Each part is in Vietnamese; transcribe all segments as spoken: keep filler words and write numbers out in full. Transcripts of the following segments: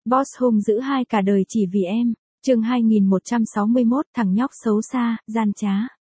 Boss hung dữ hai cả đời chỉ vì em. Chương hai nghìn một trăm sáu mươi mốt, thằng nhóc xấu xa, gian trá.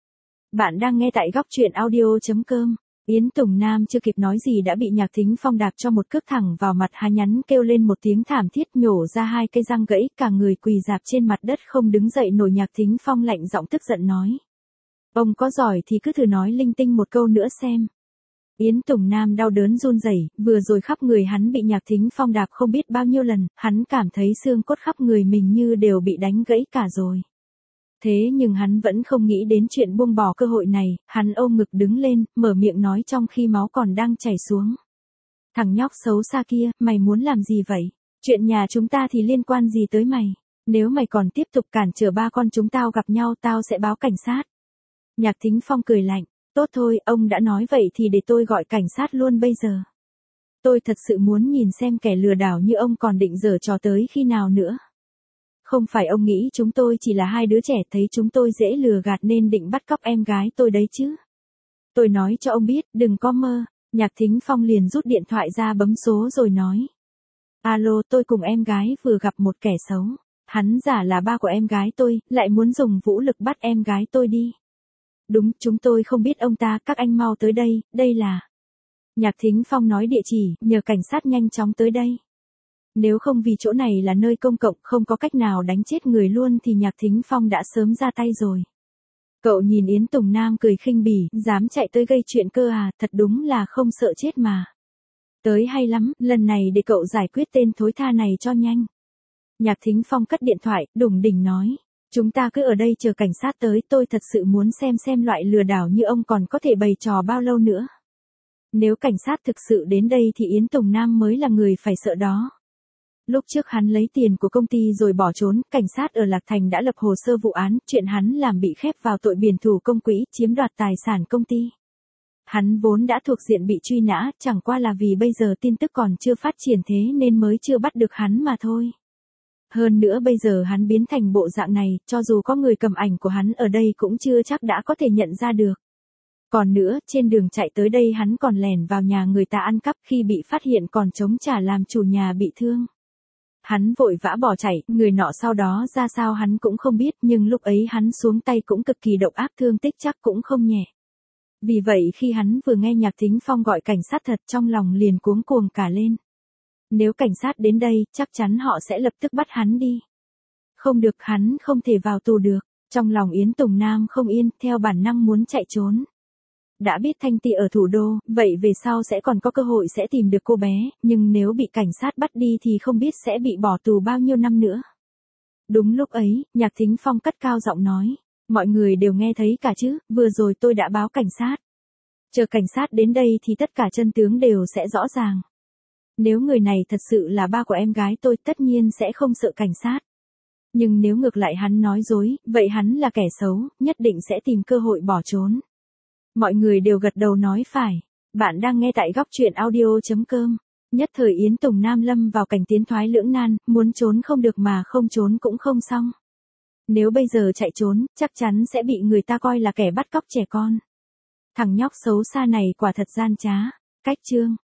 Bạn đang nghe tại góc truyện audio chấm com. Yến Tùng Nam chưa kịp nói gì đã bị Nhạc Thính Phong đạp cho một cước thẳng vào mặt, há nhắn kêu lên một tiếng thảm thiết, nhổ ra hai cây răng gãy, cả người quỳ rạp trên mặt đất không đứng dậy nổi. Nhạc Thính Phong lạnh giọng tức giận nói: ông có giỏi thì cứ thử nói linh tinh một câu nữa xem. Yến Tùng Nam đau đớn run rẩy, vừa rồi khắp người hắn bị Nhạc Thính Phong đạp không biết bao nhiêu lần, hắn cảm thấy xương cốt khắp người mình như đều bị đánh gãy cả rồi. Thế nhưng hắn vẫn không nghĩ đến chuyện buông bỏ cơ hội này, hắn ôm ngực đứng lên, mở miệng nói trong khi máu còn đang chảy xuống: thằng nhóc xấu xa kia, mày muốn làm gì vậy? Chuyện nhà chúng ta thì liên quan gì tới mày? Nếu mày còn tiếp tục cản trở ba con chúng tao gặp nhau, tao sẽ báo cảnh sát. Nhạc Thính Phong cười lạnh: tốt thôi, ông đã nói vậy thì để tôi gọi cảnh sát luôn bây giờ. Tôi thật sự muốn nhìn xem kẻ lừa đảo như ông còn định giở trò tới khi nào nữa. Không phải ông nghĩ chúng tôi chỉ là hai đứa trẻ thấy chúng tôi dễ lừa gạt nên định bắt cóc em gái tôi đấy chứ? Tôi nói cho ông biết, đừng có mơ. Nhạc Thính Phong liền rút điện thoại ra bấm số rồi nói: alo, tôi cùng em gái vừa gặp một kẻ xấu. Hắn giả là ba của em gái tôi, lại muốn dùng vũ lực bắt em gái tôi đi. Đúng, chúng tôi không biết ông ta, các anh mau tới đây, đây là... Nhạc Thính Phong nói địa chỉ, nhờ cảnh sát nhanh chóng tới đây. Nếu không vì chỗ này là nơi công cộng, không có cách nào đánh chết người luôn thì Nhạc Thính Phong đã sớm ra tay rồi. Cậu nhìn Yến Tùng Nam cười khinh bỉ, dám chạy tới gây chuyện cơ à, thật đúng là không sợ chết mà. Tới hay lắm, lần này để cậu giải quyết tên thối tha này cho nhanh. Nhạc Thính Phong cất điện thoại, đùng đỉnh nói: chúng ta cứ ở đây chờ cảnh sát tới, tôi thật sự muốn xem xem loại lừa đảo như ông còn có thể bày trò bao lâu nữa. Nếu cảnh sát thực sự đến đây thì Yến Tùng Nam mới là người phải sợ đó. Lúc trước hắn lấy tiền của công ty rồi bỏ trốn, cảnh sát ở Lạc Thành đã lập hồ sơ vụ án, chuyện hắn làm bị khép vào tội biển thủ công quỹ, chiếm đoạt tài sản công ty. Hắn vốn đã thuộc diện bị truy nã, chẳng qua là vì bây giờ tin tức còn chưa phát triển thế nên mới chưa bắt được hắn mà thôi. Hơn nữa bây giờ hắn biến thành bộ dạng này, cho dù có người cầm ảnh của hắn ở đây cũng chưa chắc đã có thể nhận ra được. Còn nữa, trên đường chạy tới đây hắn còn lẻn vào nhà người ta ăn cắp, khi bị phát hiện còn chống trả làm chủ nhà bị thương. Hắn vội vã bỏ chạy, người nọ sau đó ra sao hắn cũng không biết, nhưng lúc ấy hắn xuống tay cũng cực kỳ độc ác, thương tích chắc cũng không nhẹ. Vì vậy khi hắn vừa nghe Nhạc Thính Phong gọi cảnh sát thật, trong lòng liền cuống cuồng cả lên. Nếu cảnh sát đến đây, chắc chắn họ sẽ lập tức bắt hắn đi. Không được, hắn không thể vào tù được. Trong lòng Yến Tùng Nam không yên, theo bản năng muốn chạy trốn. Đã biết Thanh Ti ở thủ đô, vậy về sau sẽ còn có cơ hội sẽ tìm được cô bé, nhưng nếu bị cảnh sát bắt đi thì không biết sẽ bị bỏ tù bao nhiêu năm nữa. Đúng lúc ấy, Nhạc Thính Phong cất cao giọng nói: mọi người đều nghe thấy cả chứ, vừa rồi tôi đã báo cảnh sát. Chờ cảnh sát đến đây thì tất cả chân tướng đều sẽ rõ ràng. Nếu người này thật sự là ba của em gái tôi, tất nhiên sẽ không sợ cảnh sát. Nhưng nếu ngược lại hắn nói dối, vậy hắn là kẻ xấu, nhất định sẽ tìm cơ hội bỏ trốn. Mọi người đều gật đầu nói phải. Bạn đang nghe tại góc truyện audio chấm com. Nhất thời Yến Tùng Nam lâm vào cảnh tiến thoái lưỡng nan, muốn trốn không được mà không trốn cũng không xong. Nếu bây giờ chạy trốn, chắc chắn sẽ bị người ta coi là kẻ bắt cóc trẻ con. Thằng nhóc xấu xa này quả thật gian trá. Cách chương